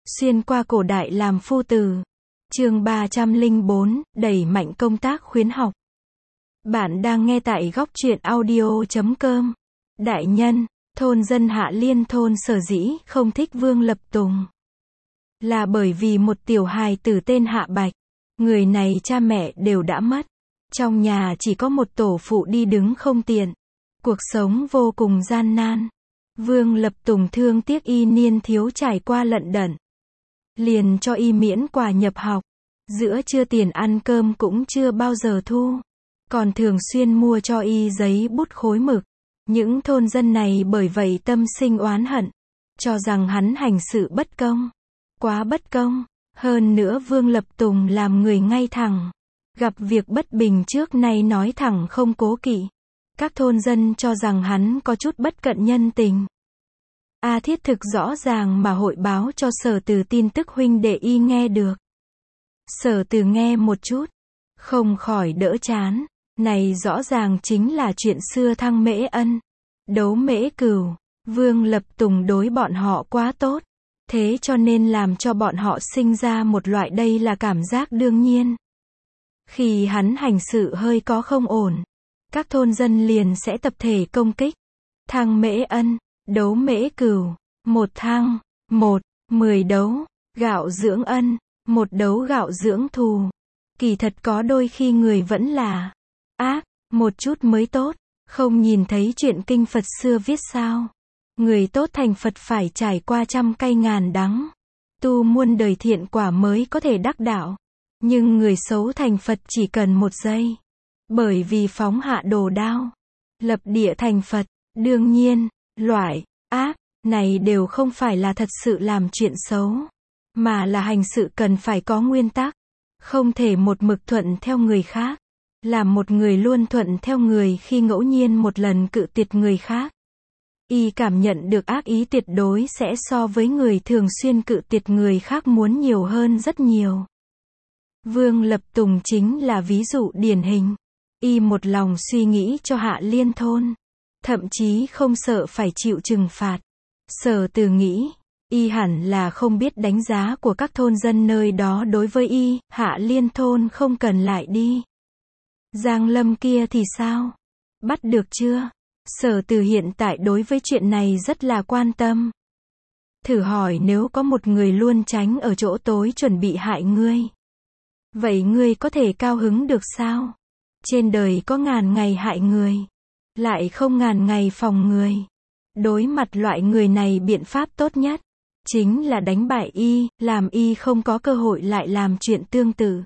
Xuyên qua cổ đại làm phu tử. Chương 304, đẩy mạnh công tác khuyến học. Bạn đang nghe tại góc truyện audio.com. Đại nhân, thôn dân Hạ Liên thôn sở dĩ không thích Vương Lập Tùng là bởi vì một tiểu hài tử tên Hạ Bạch. Người này cha mẹ đều đã mất. Trong nhà chỉ có một tổ phụ đi đứng không tiện. Cuộc sống vô cùng gian nan. Vương Lập Tùng thương tiếc y niên thiếu trải qua lận đận, liền cho y miễn quà nhập học. Giữa trưa tiền ăn cơm cũng chưa bao giờ thu. Còn thường xuyên mua cho y giấy bút khối mực. Những thôn dân này bởi vậy tâm sinh oán hận, cho rằng hắn hành sự bất công. Quá bất công. Hơn nữa Vương Lập Tùng làm người ngay thẳng. Gặp việc bất bình trước nay nói thẳng không cố kỵ. Các thôn dân cho rằng hắn có chút bất cận nhân tình. A Thiết thực rõ ràng mà hội báo cho Sở Từ tin tức huynh đệ y nghe được. Sở Từ nghe một chút, không khỏi đỡ chán. Này rõ ràng chính là chuyện xưa Thăng Mễ Ân, Đấu Mễ Cửu. Vương Lập Tùng đối bọn họ quá tốt, thế cho nên làm cho bọn họ sinh ra một loại đây là cảm giác đương nhiên. Khi hắn hành sự hơi có không ổn, các thôn dân liền sẽ tập thể công kích. Thăng Mễ Ân, Đấu Mễ Cửu, một thăng, 10 đấu, gạo dưỡng ân, một đấu gạo dưỡng thù. Kỳ thật có đôi khi người vẫn là ác một chút mới tốt. Không nhìn thấy chuyện kinh Phật xưa viết sao? Người tốt thành Phật phải trải qua trăm cay ngàn đắng, tu muôn đời thiện quả mới có thể đắc đạo. Nhưng người xấu thành Phật chỉ cần một giây, bởi vì phóng hạ đồ đao, lập địa thành Phật. Đương nhiên, loại ác này đều không phải là thật sự làm chuyện xấu, mà là hành sự cần phải có nguyên tắc, không thể một mực thuận theo người khác. Làm một người luôn thuận theo người khi ngẫu nhiên một lần cự tuyệt người khác, y cảm nhận được ác ý tuyệt đối sẽ so với người thường xuyên cự tuyệt người khác muốn nhiều hơn rất nhiều. Vương Lập Tùng chính là ví dụ điển hình. Y một lòng suy nghĩ cho Hạ Liên thôn, thậm chí không sợ phải chịu trừng phạt. Sở Từ nghĩ, y hẳn là không biết đánh giá của các thôn dân nơi đó đối với y. Hạ Liên thôn không cần lại đi. Giang Lâm kia thì sao? Bắt được chưa? Sở Từ hiện tại đối với chuyện này rất là quan tâm. Thử hỏi nếu có một người luôn tránh ở chỗ tối chuẩn bị hại ngươi, vậy ngươi có thể cao hứng được sao? Trên đời có ngàn ngày hại người, lại không ngàn ngày phòng người. Đối mặt loại người này biện pháp tốt nhất chính là đánh bại y, làm y không có cơ hội lại làm chuyện tương tự.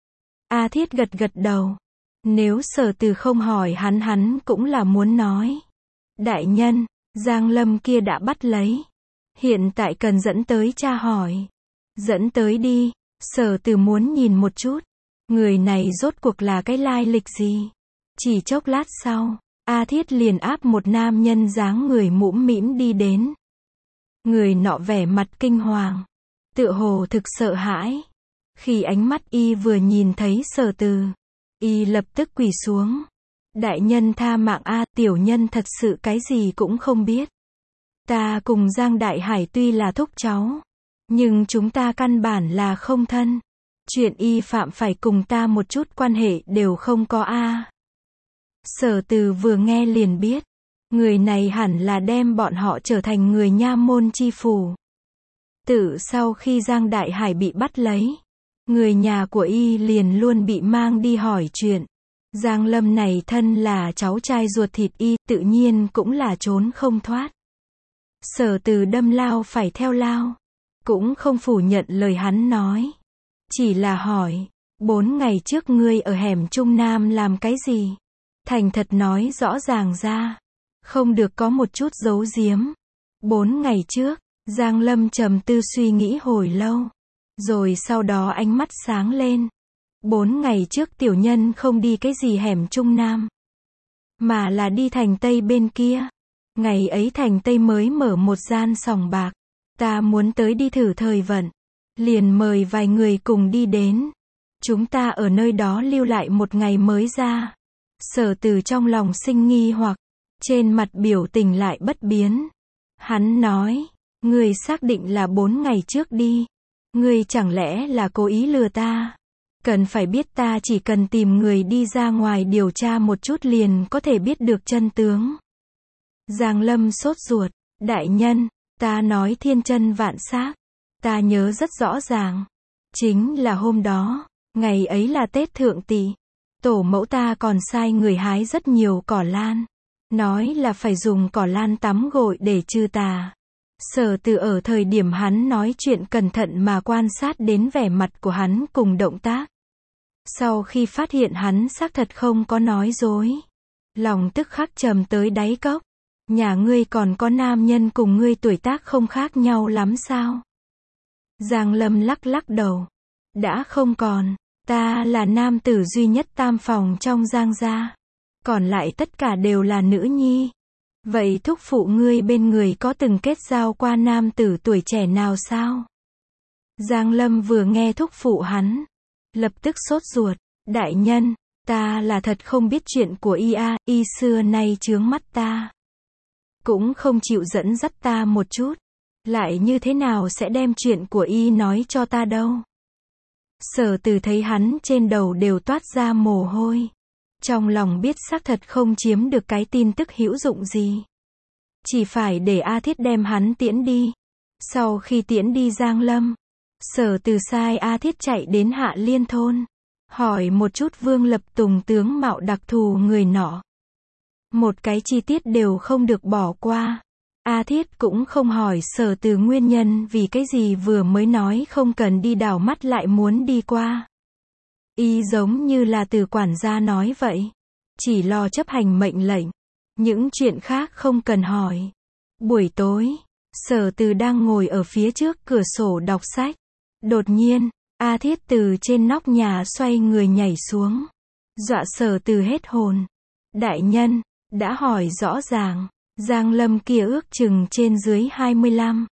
A Thiết gật gật đầu. Nếu Sở Từ không hỏi hắn cũng là muốn nói. Đại nhân, Giang Lâm kia đã bắt lấy. Hiện tại cần dẫn tới tra hỏi. Dẫn tới đi. Sở Từ muốn nhìn một chút. Người này rốt cuộc là cái lai lịch gì? Chỉ chốc lát sau, A Thiết liền áp một nam nhân dáng người mũm mĩm đi đến. Người nọ vẻ mặt kinh hoàng, tựa hồ thực sợ hãi. Khi ánh mắt y vừa nhìn thấy Sở Từ, y lập tức quỳ xuống. Đại nhân tha mạng a, tiểu nhân thật sự cái gì cũng không biết. Ta cùng Giang Đại Hải tuy là thúc cháu, nhưng chúng ta căn bản là không thân. Chuyện y phạm phải cùng ta một chút quan hệ đều không có a. Sở Từ vừa nghe liền biết, người này hẳn là đem bọn họ trở thành người nha môn chi phủ. Tự sau khi Giang Đại Hải bị bắt lấy, người nhà của y liền luôn bị mang đi hỏi chuyện. Giang Lâm này thân là cháu trai ruột thịt y, tự nhiên cũng là trốn không thoát. Sở Từ đâm lao phải theo lao, cũng không phủ nhận lời hắn nói. Chỉ là hỏi, 4 ngày trước ngươi ở hẻm Trung Nam làm cái gì? Thành thật nói rõ ràng ra, không được có một chút giấu giếm. 4 ngày trước, Giang Lâm trầm tư suy nghĩ hồi lâu, rồi sau đó ánh mắt sáng lên. 4 ngày trước tiểu nhân không đi cái gì hẻm Trung Nam, mà là đi thành Tây bên kia. Ngày ấy thành Tây mới mở một gian sòng bạc. Ta muốn tới đi thử thời vận, liền mời vài người cùng đi đến. Chúng ta ở nơi đó lưu lại một ngày mới ra. Sở Từ trong lòng sinh nghi hoặc, trên mặt biểu tình lại bất biến. Hắn nói, người xác định là 4 ngày trước đi. Ngươi chẳng lẽ là cố ý lừa ta? Cần phải biết ta chỉ cần tìm người đi ra ngoài điều tra một chút liền có thể biết được chân tướng. Giang Lâm sốt ruột, đại nhân, ta nói thiên chân vạn xác. Ta nhớ rất rõ ràng. Chính là hôm đó, ngày ấy là Tết Thượng Tỵ. Tổ mẫu ta còn sai người hái rất nhiều cỏ lan. Nói là phải dùng cỏ lan tắm gội để trừ tà. Sở Từ ở thời điểm hắn nói chuyện cẩn thận mà quan sát đến vẻ mặt của hắn cùng động tác. Sau khi phát hiện hắn xác thật không có nói dối, lòng tức khắc trầm tới đáy cốc. Nhà ngươi còn có nam nhân cùng ngươi tuổi tác không khác nhau lắm sao? Giang Lâm lắc lắc đầu. Đã không còn, ta là nam tử duy nhất tam phòng trong Giang gia. Còn lại tất cả đều là nữ nhi. Vậy thúc phụ ngươi bên người có từng kết giao qua nam tử tuổi trẻ nào sao? Giang Lâm vừa nghe thúc phụ hắn, lập tức sốt ruột. Đại nhân, ta là thật không biết chuyện của y xưa nay chướng mắt ta. Cũng không chịu dẫn dắt ta một chút. Lại như thế nào sẽ đem chuyện của y nói cho ta đâu. Sở Từ thấy hắn trên đầu đều toát ra mồ hôi. Trong lòng biết xác thật không chiếm được cái tin tức hữu dụng gì. Chỉ phải để A Thiết đem hắn tiễn đi. Sau khi tiễn đi Giang Lâm, Sở Từ sai A Thiết chạy đến Hạ Liên thôn. Hỏi một chút Vương Lập Tùng tướng mạo đặc thù người nọ. Một cái chi tiết đều không được bỏ qua. A Thiết cũng không hỏi Sở Từ nguyên nhân vì cái gì vừa mới nói không cần đi đảo mắt lại muốn đi qua. Y giống như là từ quản gia nói vậy. Chỉ lo chấp hành mệnh lệnh. Những chuyện khác không cần hỏi. Buổi tối, Sở Từ đang ngồi ở phía trước cửa sổ đọc sách. Đột nhiên, A Thiết từ trên nóc nhà xoay người nhảy xuống. Dọa Sở Từ hết hồn. Đại nhân, đã hỏi rõ ràng. Giang Lâm kia ước chừng trên dưới 25,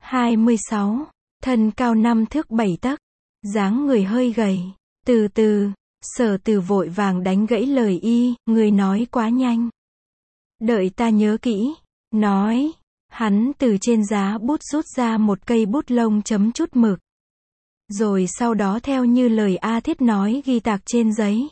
26, thân cao 5 thước 7 tấc, dáng người hơi gầy. Từ từ, Sở Từ vội vàng đánh gãy lời y, người nói quá nhanh. Đợi ta nhớ kỹ. Nói, hắn từ trên giá bút rút ra một cây bút lông chấm chút mực. Rồi sau đó theo như lời A Thiết nói ghi tạc trên giấy.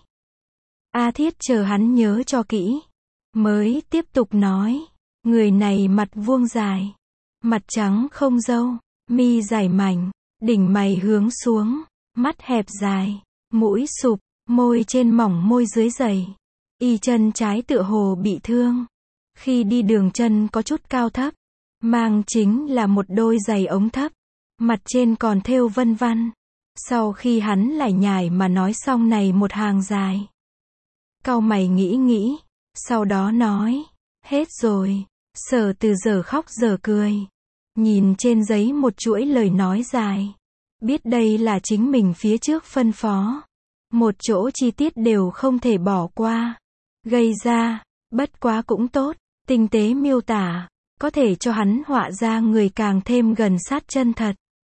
A Thiết chờ hắn nhớ cho kỹ. Mới tiếp tục nói. Người này mặt vuông dài. Mặt trắng không râu. Mi dài mảnh. Đỉnh mày hướng xuống. Mắt hẹp dài. Mũi sụp. Môi trên mỏng môi dưới dày. Y chân trái tựa hồ bị thương. Khi đi đường chân có chút cao thấp. Mang chính là một đôi giày ống thấp. Mặt trên còn thêu vân văn. Sau khi hắn lải nhải mà nói xong này một hàng dài. Cau mày nghĩ nghĩ. Sau đó nói. Hết rồi. Sở Từ giờ khóc giờ cười. Nhìn trên giấy một chuỗi lời nói dài. Biết đây là chính mình phía trước phân phó. Một chỗ chi tiết đều không thể bỏ qua. Gây ra. Bất quá cũng tốt. Tinh tế miêu tả. Có thể cho hắn họa ra người càng thêm gần sát chân thật.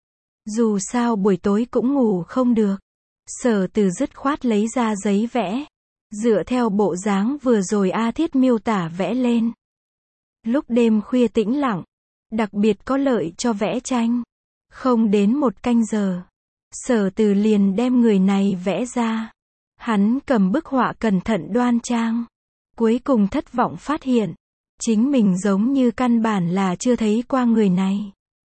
Dù sao buổi tối cũng ngủ không được. Sở Từ dứt khoát lấy ra giấy vẽ. Dựa theo bộ dáng vừa rồi A Thiết miêu tả vẽ lên. Lúc đêm khuya tĩnh lặng. Đặc biệt có lợi cho vẽ tranh. Không đến một canh giờ. Sở Từ liền đem người này vẽ ra. Hắn cầm bức họa cẩn thận đoan trang. Cuối cùng thất vọng phát hiện. Chính mình giống như căn bản là chưa thấy qua người này.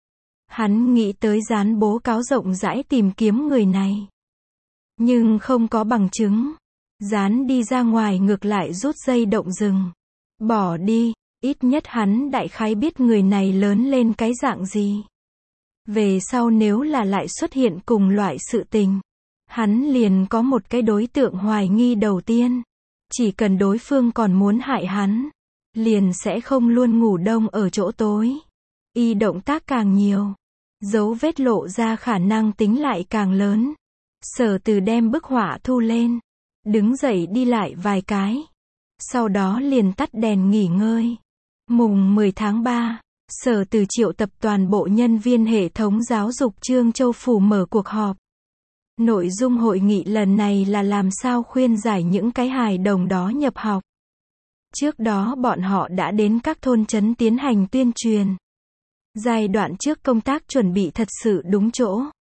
Hắn nghĩ tới dán bố cáo rộng rãi tìm kiếm người này. Nhưng không có bằng chứng. Dán đi ra ngoài ngược lại rút dây động rừng. Bỏ đi, ít nhất hắn đại khái biết người này lớn lên cái dạng gì. Về sau nếu là lại xuất hiện cùng loại sự tình. Hắn liền có một cái đối tượng hoài nghi đầu tiên. Chỉ cần đối phương còn muốn hại hắn. Liền sẽ không luôn ngủ đông ở chỗ tối. Y động tác càng nhiều. Dấu vết lộ ra khả năng tính lại càng lớn. Sở Từ đem bức họa thu lên. Đứng dậy đi lại vài cái. Sau đó liền tắt đèn nghỉ ngơi. Mùng 10 tháng 3, Sở Từ triệu tập toàn bộ nhân viên hệ thống giáo dục Trương Châu Phủ mở cuộc họp. Nội dung hội nghị lần này là làm sao khuyên giải những cái hài đồng đó nhập học. Trước đó bọn họ đã đến các thôn trấn tiến hành tuyên truyền. Giai đoạn trước công tác chuẩn bị thật sự đúng chỗ.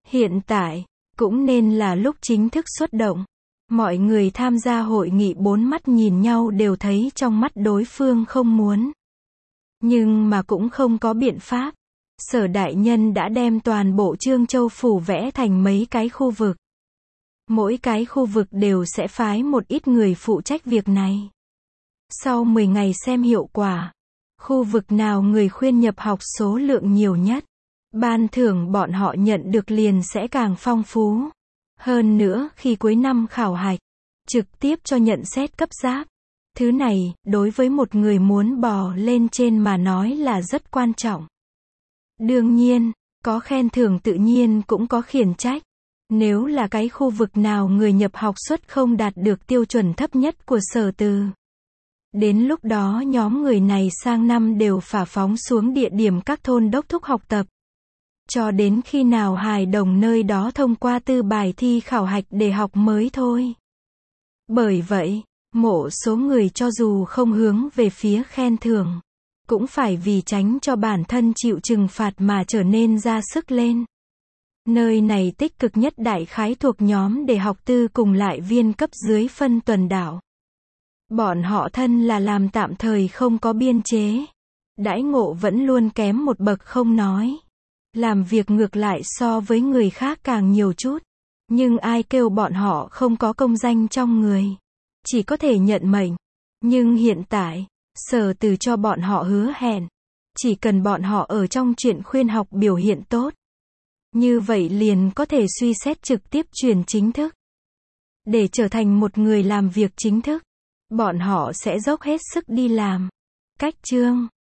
Hiện tại, cũng nên là lúc chính thức xuất động. Mọi người tham gia hội nghị bốn mắt nhìn nhau đều thấy trong mắt đối phương không muốn. Nhưng mà cũng không có biện pháp. Sở đại nhân đã đem toàn bộ Trương Châu phủ vẽ thành mấy cái khu vực. Mỗi cái khu vực đều sẽ phái một ít người phụ trách việc này. Sau 10 ngày xem hiệu quả. Khu vực nào người khuyên nhập học số lượng nhiều nhất. Ban thưởng bọn họ nhận được liền sẽ càng phong phú. Hơn nữa, khi cuối năm khảo hạch, trực tiếp cho nhận xét cấp giáp. Thứ này, đối với một người muốn bò lên trên mà nói là rất quan trọng. Đương nhiên, có khen thưởng tự nhiên cũng có khiển trách. Nếu là cái khu vực nào người nhập học suất không đạt được tiêu chuẩn thấp nhất của sở từ. Đến lúc đó nhóm người này sang năm đều phả phóng xuống địa điểm các thôn đốc thúc học tập. Cho đến khi nào hài đồng nơi đó thông qua tư bài thi khảo hạch để học mới thôi. Bởi vậy, một số người cho dù không hướng về phía khen thưởng, cũng phải vì tránh cho bản thân chịu trừng phạt mà trở nên ra sức lên. Nơi này tích cực nhất đại khái thuộc nhóm để học tư cùng lại viên cấp dưới phân tuần đảo. Bọn họ thân là làm tạm thời không có biên chế. Đãi ngộ vẫn luôn kém một bậc không nói. Làm việc ngược lại so với người khác càng nhiều chút. Nhưng ai kêu bọn họ không có công danh trong người. Chỉ có thể nhận mệnh. Nhưng hiện tại, sở từ cho bọn họ hứa hẹn. Chỉ cần bọn họ ở trong chuyện khuyên học biểu hiện tốt. Như vậy liền có thể suy xét trực tiếp chuyển chính thức. Để trở thành một người làm việc chính thức. Bọn họ sẽ dốc hết sức đi làm. Cách chương